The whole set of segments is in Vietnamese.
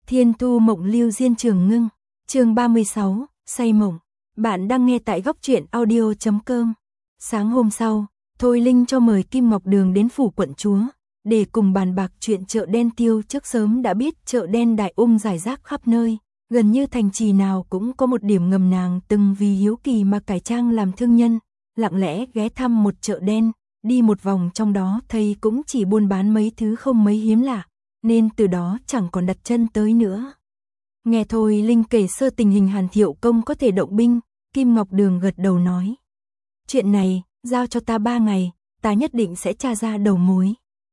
Thiên Thu Mộng Lưu Diên Trường Ngưng, chương 36, say mộng. Bạn đang nghe tại góc truyện audio.com. Sáng hôm sau, Thôi Linh cho mời Kim Ngọc Đường đến phủ quận chúa, để cùng bàn bạc chuyện chợ đen tiêu trước. Sớm đã biết chợ đen Đại Ung rải rác khắp nơi, gần như thành trì nào cũng có một điểm ngầm. Nàng từng vì hiếu kỳ mà cải trang làm thương nhân, lặng lẽ ghé thăm một chợ đen, đi một vòng trong đó thấy cũng chỉ buôn bán mấy thứ không mấy hiếm lạ, nên từ đó chẳng còn đặt chân tới nữa. Nghe Thôi Linh kể sơ tình hình Hàn Thiệu Công có thể động binh, Kim Ngọc Đường gật đầu nói: chuyện này, giao cho ta 3 ngày, ta nhất định sẽ tra ra đầu mối.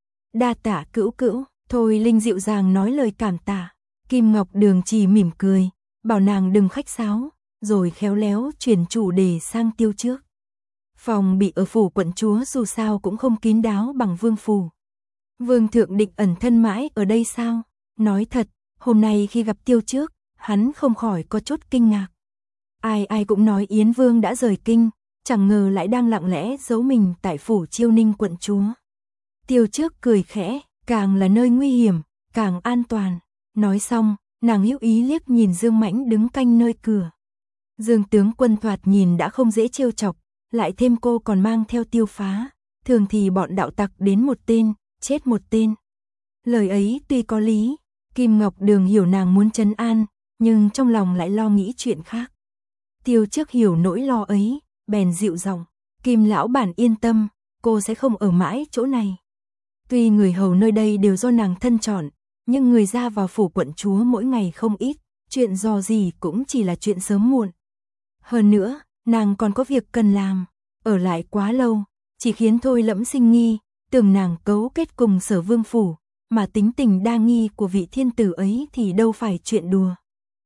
Đa tạ cữu cữu. Thôi Linh dịu dàng nói lời cảm tạ. Kim Ngọc Đường chỉ mỉm cười, bảo nàng đừng khách sáo, rồi khéo léo chuyển chủ đề sang tiêu trước. Phòng bị ở phủ quận chúa dù sao cũng không kín đáo bằng vương phủ. Vương thượng định ẩn thân mãi ở đây sao? Nói thật, hôm nay khi gặp tiêu trước, hắn không khỏi có chút kinh ngạc. Ai ai cũng nói Yến Vương đã rời kinh, chẳng ngờ lại đang lặng lẽ giấu mình tại phủ Chiêu Ninh quận chúa. Tiêu trước cười khẽ, càng là nơi nguy hiểm, càng an toàn. Nói xong, nàng hữu ý liếc nhìn Dương Mãnh đứng canh nơi cửa. Dương tướng quân thoạt nhìn đã không dễ trêu chọc, lại thêm cô còn mang theo Tiêu Phá, thường thì bọn đạo tặc đến một tên, chết một tên. Lời ấy tuy có lý, Kim Ngọc Đường hiểu nàng muốn trấn an, nhưng trong lòng lại lo nghĩ chuyện khác. Tiêu trước hiểu nỗi lo ấy, bèn dịu giọng: Kim lão bản yên tâm, cô sẽ không ở mãi chỗ này. Tuy người hầu nơi đây đều do nàng thân chọn, nhưng người ra vào phủ quận chúa mỗi ngày không ít, chuyện dò gì cũng chỉ là chuyện sớm muộn. Hơn nữa, nàng còn có việc cần làm, ở lại quá lâu, chỉ khiến Thôi Lẫm sinh nghi, tưởng nàng cấu kết cùng Sở Vương phủ, mà tính tình đa nghi của vị thiên tử ấy thì đâu phải chuyện đùa.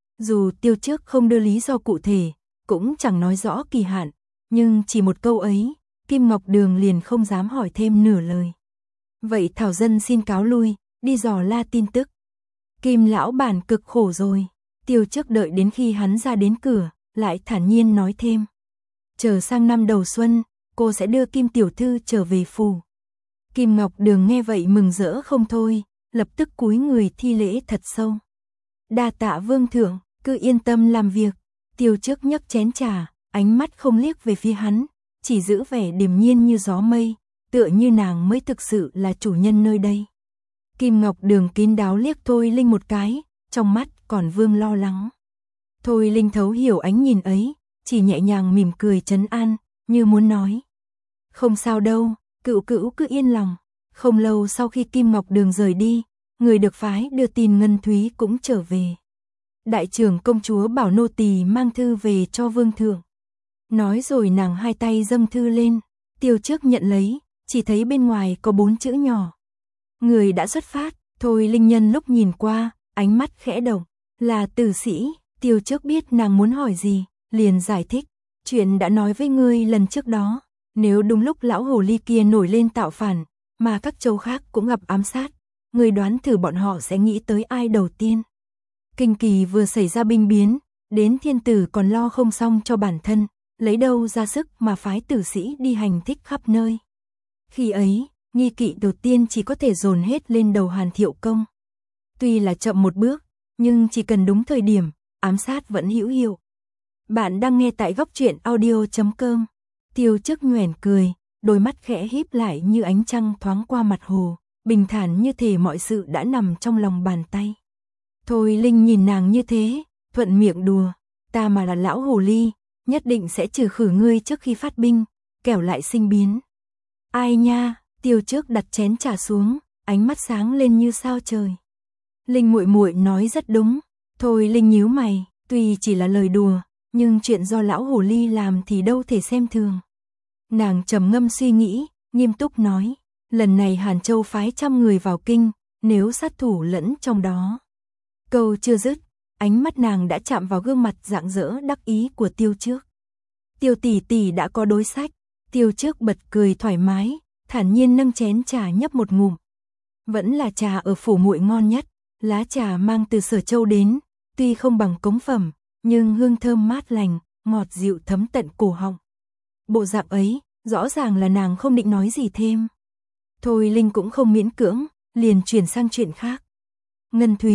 Dù tiêu trước không đưa lý do cụ thể, cũng chẳng nói rõ kỳ hạn, nhưng chỉ một câu ấy, Kim Ngọc Đường liền không dám hỏi thêm nửa lời. Vậy Thảo Dân xin cáo lui, đi dò la tin tức. Kim lão bản cực khổ rồi. Tiêu trước đợi đến khi hắn ra đến cửa, lại thản nhiên nói thêm: chờ sang năm đầu xuân, cô sẽ đưa Kim tiểu thư trở về phủ. Kim Ngọc Đường nghe vậy mừng rỡ không thôi, lập tức cúi người thi lễ thật sâu. Đa tạ vương thượng, cứ yên tâm làm việc. Tiêu trước nhấc chén trà, ánh mắt không liếc về phía hắn, chỉ giữ vẻ điềm nhiên như gió mây, tựa như nàng mới thực sự là chủ nhân nơi đây. Kim Ngọc Đường kín đáo liếc Thôi Linh một cái, trong mắt còn vương lo lắng. Thôi Linh thấu hiểu ánh nhìn ấy, chỉ nhẹ nhàng mỉm cười trấn an, như muốn nói: không sao đâu, cữu cữu cứ yên lòng. Không lâu sau khi Kim Ngọc Đường rời đi, người được phái đưa tin Ngân Thúy cũng trở về. Đại trưởng công chúa bảo nô tỳ mang thư về cho vương thượng. Nói rồi nàng hai tay dâng thư lên, Tiêu trước nhận lấy, chỉ thấy bên ngoài có 4 chữ nhỏ: người đã xuất phát. Thôi Linh nhân lúc nhìn qua, ánh mắt khẽ động, là tử sĩ. Tiêu trước biết nàng muốn hỏi gì, liền giải thích: chuyện đã nói với ngươi lần trước đó, nếu đúng lúc lão hồ ly kia nổi lên tạo phản, mà các châu khác cũng gặp ám sát, ngươi đoán thử bọn họ sẽ nghĩ tới ai đầu tiên. Kinh kỳ vừa xảy ra binh biến, đến thiên tử còn lo không xong cho bản thân, lấy đâu ra sức mà phái tử sĩ đi hành thích khắp nơi. Khi ấy, nghi kỵ đầu tiên chỉ có thể dồn hết lên đầu Hàn Thiệu Công. Tuy là chậm một bước, nhưng chỉ cần đúng thời điểm, ám sát vẫn hữu hiệu. Bạn đang nghe tại góc truyện audio.com. Tiêu trước nhoẻn cười, đôi mắt khẽ híp lại như ánh trăng thoáng qua mặt hồ, bình thản như thể mọi sự đã nằm trong lòng bàn tay. Thôi Linh nhìn nàng như thế, thuận miệng đùa: ta mà là lão hồ ly, nhất định sẽ trừ khử ngươi trước khi phát binh, kẻo lại sinh biến. Ai nha. Tiêu trước đặt chén trà xuống, ánh mắt sáng lên như sao trời. Linh muội muội nói rất đúng. Thôi Linh nhíu mày, tuy chỉ là lời đùa, nhưng chuyện do lão hồ ly làm thì đâu thể xem thường. Nàng trầm ngâm suy nghĩ, nghiêm túc nói: lần này Hàn Châu phái 100 người vào kinh, nếu sát thủ lẫn trong đó. Câu chưa dứt, ánh mắt nàng đã chạm vào gương mặt rạng rỡ đắc ý của Tiêu trước. Tiêu tỷ tỷ đã có đối sách. Tiêu trước bật cười thoải mái, thản nhiên nâng chén trà nhấp một ngụm. Vẫn là trà ở phủ muội ngon nhất, lá trà mang từ Sở Châu đến, tuy không bằng cống phẩm, nhưng hương thơm mát lành, ngọt dịu thấm tận cổ họng. Bộ dạng ấy, rõ ràng là nàng không định nói gì thêm. Thôi Linh cũng không miễn cưỡng, liền chuyển sang chuyện khác. Ngân Thúy,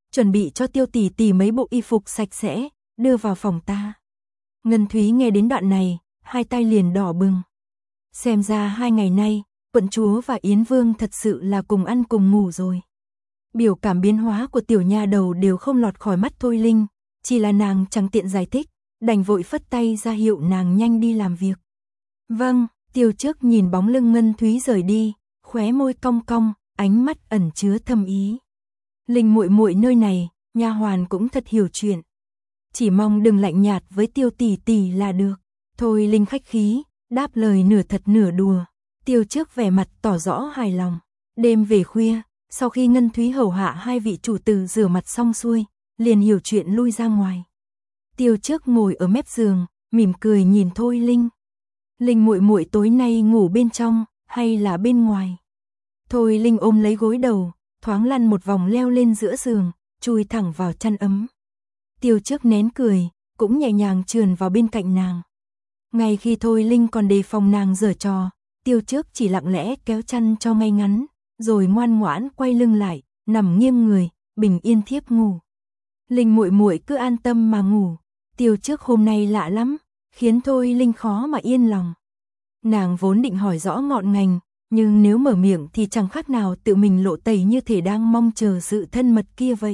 chuẩn bị cho Tiêu tỷ tỷ mấy bộ y phục sạch sẽ, đưa vào phòng ta. Ngân Thúy nghe đến đoạn này, hai tay liền đỏ bừng. Xem ra 2 ngày nay, quận chúa và Yến Vương thật sự là cùng ăn cùng ngủ rồi. Biểu cảm biến hóa của tiểu nha đầu đều không lọt khỏi mắt Thôi Linh, chỉ là nàng chẳng tiện giải thích, đành vội phất tay ra hiệu nàng nhanh đi làm việc. Vâng, Tiêu Trước nhìn bóng lưng Ngân Thúy rời đi, khóe môi cong cong, ánh mắt ẩn chứa thâm ý. Linh muội muội nơi này, nha hoàn cũng thật hiểu chuyện. Chỉ mong đừng lạnh nhạt với Tiêu tỷ tỷ là được. Thôi Linh khách khí, đáp lời nửa thật nửa đùa. Tiêu Trước vẻ mặt tỏ rõ hài lòng. Đêm về khuya, sau khi Ngân Thúy hầu hạ hai vị chủ tử rửa mặt xong xuôi, liền hiểu chuyện lui ra ngoài. Tiêu Trước ngồi ở mép giường, mỉm cười nhìn Thôi Linh. Linh muội muội tối nay ngủ bên trong hay là bên ngoài? Thôi Linh ôm lấy gối đầu, thoáng lăn một vòng leo lên giữa giường, chui thẳng vào chăn ấm. Tiêu Trước nén cười, cũng nhẹ nhàng trườn vào bên cạnh nàng. Ngay khi Thôi Linh còn đề phòng nàng giở trò, Tiêu Trước chỉ lặng lẽ kéo chăn cho ngay ngắn, rồi ngoan ngoãn quay lưng lại, nằm nghiêng người, bình yên thiếp ngủ. Linh muội muội cứ an tâm mà ngủ. Tiêu Trước hôm nay lạ lắm, khiến Thôi Linh khó mà yên lòng. Nàng vốn định hỏi rõ ngọn ngành, nhưng nếu mở miệng thì chẳng khác nào tự mình lộ tẩy như thể đang mong chờ sự thân mật kia vậy.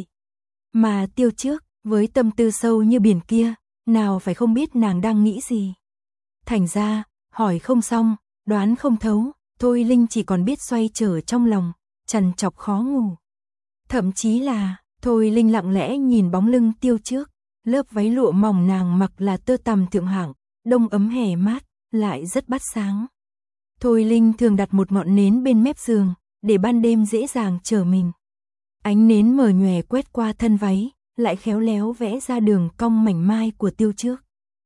Mà Tiêu Trước, với tâm tư sâu như biển kia, nào phải không biết nàng đang nghĩ gì. Thành ra, hỏi không xong, đoán không thấu, Thôi Linh chỉ còn biết xoay trở trong lòng, trằn trọc khó ngủ. Thậm chí là, Thôi Linh lặng lẽ nhìn bóng lưng Tiêu Trước, lớp váy lụa mỏng nàng mặc là tơ tằm thượng hạng, đông ấm hè mát, lại rất bắt sáng. Thôi Linh thường đặt một ngọn nến bên mép giường, để ban đêm dễ dàng trở mình. Ánh nến mờ nhòe quét qua thân váy, lại khéo léo vẽ ra đường cong mảnh mai của Tiêu Trước.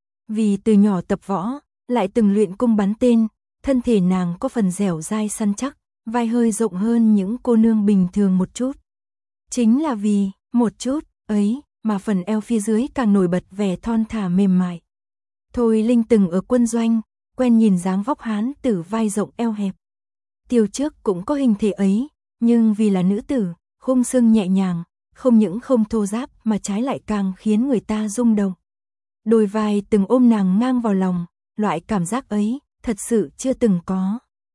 Vì từ nhỏ tập võ, lại từng luyện cung bắn tên, thân thể nàng có phần dẻo dai săn chắc, vai hơi rộng hơn những cô nương bình thường một chút. Chính là vì, một chút, ấy, mà phần eo phía dưới càng nổi bật vẻ thon thả mềm mại. Thôi Linh từng ở quân doanh, quen nhìn dáng vóc hán tử vai rộng eo hẹp. Tiêu Trước cũng có hình thể ấy, nhưng vì là nữ tử, khung xương nhẹ nhàng, không những không thô ráp mà trái lại càng khiến người ta rung động. Đôi vai từng ôm nàng ngang vào lòng, loại cảm giác ấy, thật sự chưa từng có.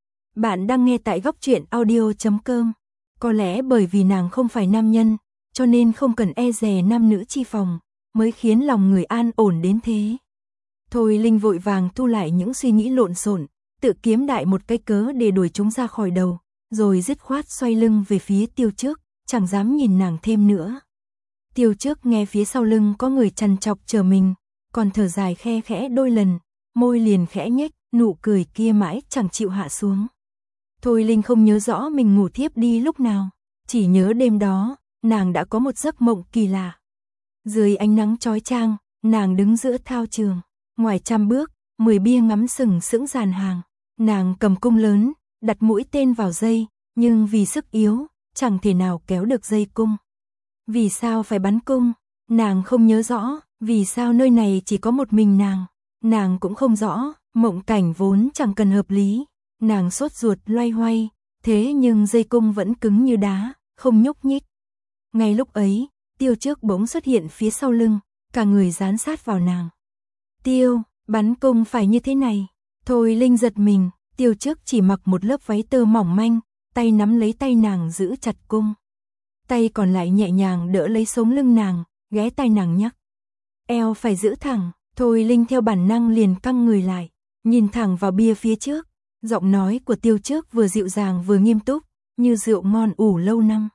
Bạn đang nghe tại góc truyện audio.com. Có lẽ bởi vì nàng không phải nam nhân, cho nên không cần e dè nam nữ chi phòng, mới khiến lòng người an ổn đến thế. Thôi Linh vội vàng thu lại những suy nghĩ lộn xộn, tự kiếm đại một cái cớ để đuổi chúng ra khỏi đầu, rồi dứt khoát xoay lưng về phía Tiêu Trước, chẳng dám nhìn nàng thêm nữa. Tiêu Trước nghe phía sau lưng có người trằn trọc chờ mình, còn thở dài khe khẽ đôi lần, môi liền khẽ nhếch, nụ cười kia mãi chẳng chịu hạ xuống. Thôi Linh không nhớ rõ mình ngủ thiếp đi lúc nào, chỉ nhớ đêm đó, nàng đã có một giấc mộng kỳ lạ. Dưới ánh nắng chói chang, nàng đứng giữa thao trường, ngoài 100 bước, 10 bia ngắm sừng sững dàn hàng, nàng cầm cung lớn, đặt mũi tên vào dây, nhưng vì sức yếu, chẳng thể nào kéo được dây cung. Vì sao phải bắn cung? Nàng không nhớ rõ, vì sao nơi này chỉ có một mình nàng cũng không rõ, mộng cảnh vốn chẳng cần hợp lý, nàng sốt ruột loay hoay, thế nhưng dây cung vẫn cứng như đá, không nhúc nhích. Ngay lúc ấy, Tiêu Trước bỗng xuất hiện phía sau lưng, cả người dán sát vào nàng. Tiêu, bắn cung phải như thế này. Thôi Linh giật mình, Tiêu Trước chỉ mặc một lớp váy tơ mỏng manh, tay nắm lấy tay nàng giữ chặt cung. Tay còn lại nhẹ nhàng đỡ lấy sống lưng nàng, ghé tai nàng nhắc. Eo phải giữ thẳng, Thôi Linh theo bản năng liền căng người lại, nhìn thẳng vào bia phía trước. Giọng nói của Tiêu Trước vừa dịu dàng vừa nghiêm túc, như rượu ngon ủ lâu năm.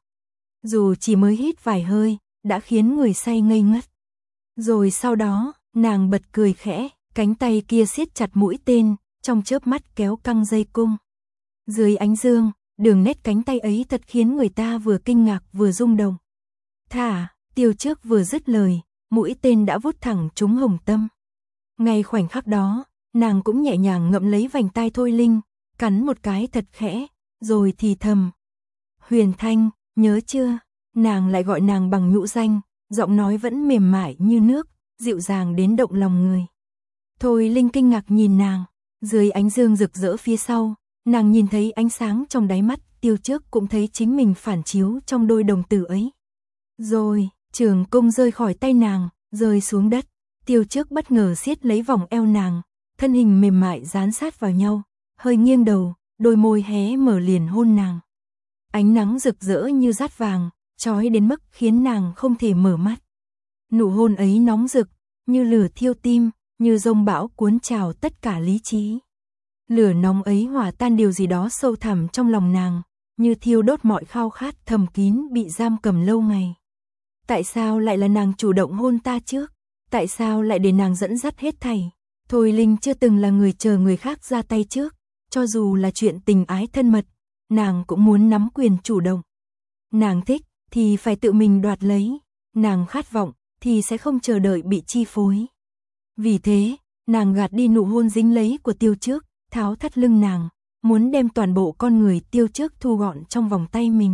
Dù chỉ mới hít vài hơi, đã khiến người say ngây ngất. Rồi sau đó, nàng bật cười khẽ, cánh tay kia siết chặt mũi tên, trong chớp mắt kéo căng dây cung. Dưới ánh dương, đường nét cánh tay ấy thật khiến người ta vừa kinh ngạc vừa rung động. Thả, Tiêu Trước vừa dứt lời, mũi tên đã vút thẳng trúng hồng tâm. Ngay khoảnh khắc đó, nàng cũng nhẹ nhàng ngậm lấy vành tai Thôi Linh, cắn một cái thật khẽ, rồi thì thầm. Huyền Thanh, nhớ chưa? Nàng lại gọi nàng bằng nhũ danh, giọng nói vẫn mềm mại như nước, dịu dàng đến động lòng người. Thôi Linh kinh ngạc nhìn nàng, dưới ánh dương rực rỡ phía sau, nàng nhìn thấy ánh sáng trong đáy mắt, Tiêu Trước cũng thấy chính mình phản chiếu trong đôi đồng tử ấy. Rồi, trường cung rơi khỏi tay nàng, rơi xuống đất. Tiêu Trước bất ngờ siết lấy vòng eo nàng, thân hình mềm mại dán sát vào nhau, hơi nghiêng đầu, đôi môi hé mở liền hôn nàng. Ánh nắng rực rỡ như dát vàng, chói đến mức khiến nàng không thể mở mắt. Nụ hôn ấy nóng rực, như lửa thiêu tim, như dông bão cuốn trào tất cả lý trí. Lửa nóng ấy hòa tan điều gì đó sâu thẳm trong lòng nàng, như thiêu đốt mọi khao khát thầm kín bị giam cầm lâu ngày. Tại sao lại là nàng chủ động hôn ta trước? Tại sao lại để nàng dẫn dắt hết thảy? Thôi Linh chưa từng là người chờ người khác ra tay trước, cho dù là chuyện tình ái thân mật, nàng cũng muốn nắm quyền chủ động. Nàng thích thì phải tự mình đoạt lấy, nàng khát vọng thì sẽ không chờ đợi bị chi phối. Vì thế, nàng gạt đi nụ hôn dính lấy của Tiêu Trước, tháo thắt lưng nàng, muốn đem toàn bộ con người Tiêu Trước thu gọn trong vòng tay mình.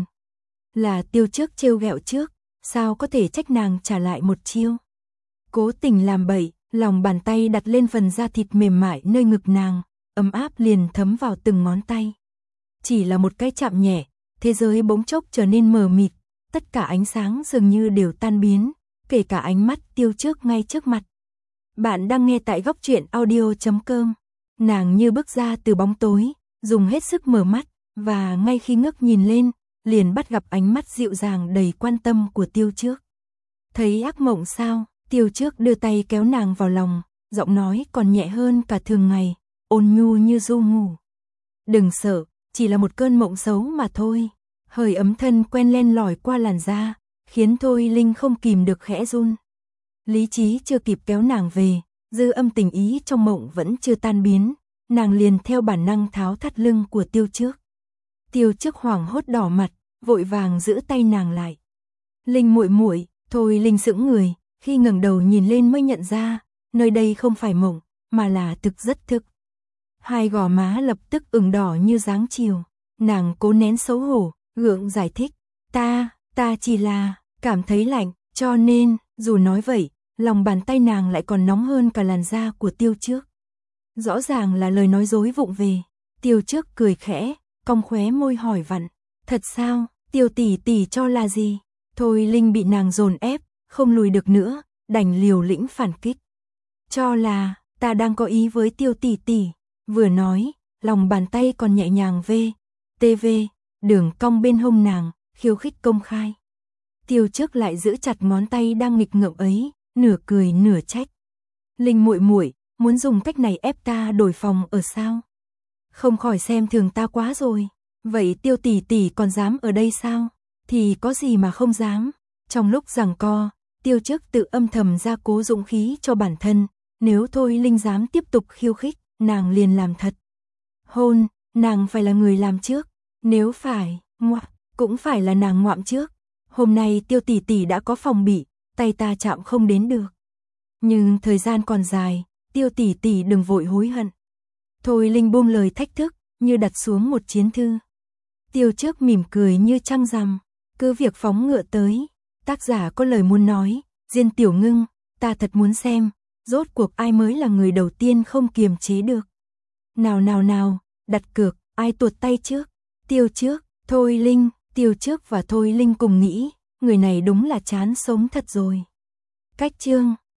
Là Tiêu Trước trêu ghẹo trước, sao có thể trách nàng trả lại một chiêu. Cố tình làm bậy, lòng bàn tay đặt lên phần da thịt mềm mại nơi ngực nàng, ấm áp liền thấm vào từng ngón tay. Chỉ là một cái chạm nhẹ, thế giới bỗng chốc trở nên mờ mịt, tất cả ánh sáng dường như đều tan biến, kể cả ánh mắt Tiêu Trước ngay trước mặt. Bạn đang nghe tại góc truyện audio.com. Nàng như bước ra từ bóng tối, dùng hết sức mở mắt, và ngay khi ngước nhìn lên, liền bắt gặp ánh mắt dịu dàng đầy quan tâm của Tiêu Trước. Thấy ác mộng sao? Tiêu Trước đưa tay kéo nàng vào lòng, giọng nói còn nhẹ hơn cả thường ngày, ôn nhu như ru ngủ. Đừng sợ, chỉ là một cơn mộng xấu mà thôi. Hơi ấm thân quen len lỏi qua làn da, khiến Thôi Linh không kìm được khẽ run. Lý trí chưa kịp kéo nàng về, dư âm tình ý trong mộng vẫn chưa tan biến, nàng liền theo bản năng tháo thắt lưng của Tiêu Trước. Tiêu Trước hoảng hốt đỏ mặt, vội vàng giữ tay nàng lại. Linh muội muội, Thôi Linh sững người, khi ngẩng đầu nhìn lên mới nhận ra, nơi đây không phải mộng, mà là thực rất thực. Hai gò má lập tức ửng đỏ như dáng chiều, nàng cố nén xấu hổ, gượng giải thích, ta chỉ là cảm thấy lạnh, cho nên, dù nói vậy, lòng bàn tay nàng lại còn nóng hơn cả làn da của Tiêu Trước. Rõ ràng là lời nói dối vụng về. Tiêu Trước cười khẽ, cong khóe môi hỏi vặn, thật sao, Tiêu tỷ tỷ cho là gì? Thôi Linh bị nàng dồn ép, không lùi được nữa, đành liều lĩnh phản kích. Cho là, ta đang có ý với Tiêu tỷ tỷ. Vừa nói, lòng bàn tay còn nhẹ nhàng đường cong bên hông nàng, khiêu khích công khai. Tiêu Trước lại giữ chặt ngón tay đang nghịch ngợm ấy, nửa cười nửa trách. Linh muội muội, muốn dùng cách này ép ta đổi phòng ở sao? Không khỏi xem thường ta quá rồi. Vậy Tiêu tỷ tỷ còn dám ở đây sao? Thì có gì mà không dám. Trong lúc giằng co, Tiêu Trước tự âm thầm ra cố dũng khí cho bản thân, nếu Thôi Linh dám tiếp tục khiêu khích, nàng liền làm thật. Hôn, nàng phải là người làm trước, nếu phải, cũng phải là nàng ngoạm trước. Hôm nay Tiêu tỷ tỷ đã có phòng bị, tay ta chạm không đến được. Nhưng thời gian còn dài, Tiêu tỷ tỷ đừng vội hối hận. Thôi Linh buông lời thách thức, như đặt xuống một chiến thư. Tiêu Trước mỉm cười như trăng rằm, cứ việc phóng ngựa tới. Tác giả có lời muốn nói, Diên Tiểu Ngưng, ta thật muốn xem, rốt cuộc ai mới là người đầu tiên không kiềm chế được. Nào, đặt cược, ai tuột tay trước? Tiêu Trước, Thôi Linh. Tiêu Trước và Thôi Linh cùng nghĩ, người này đúng là chán sống thật rồi. Cách chương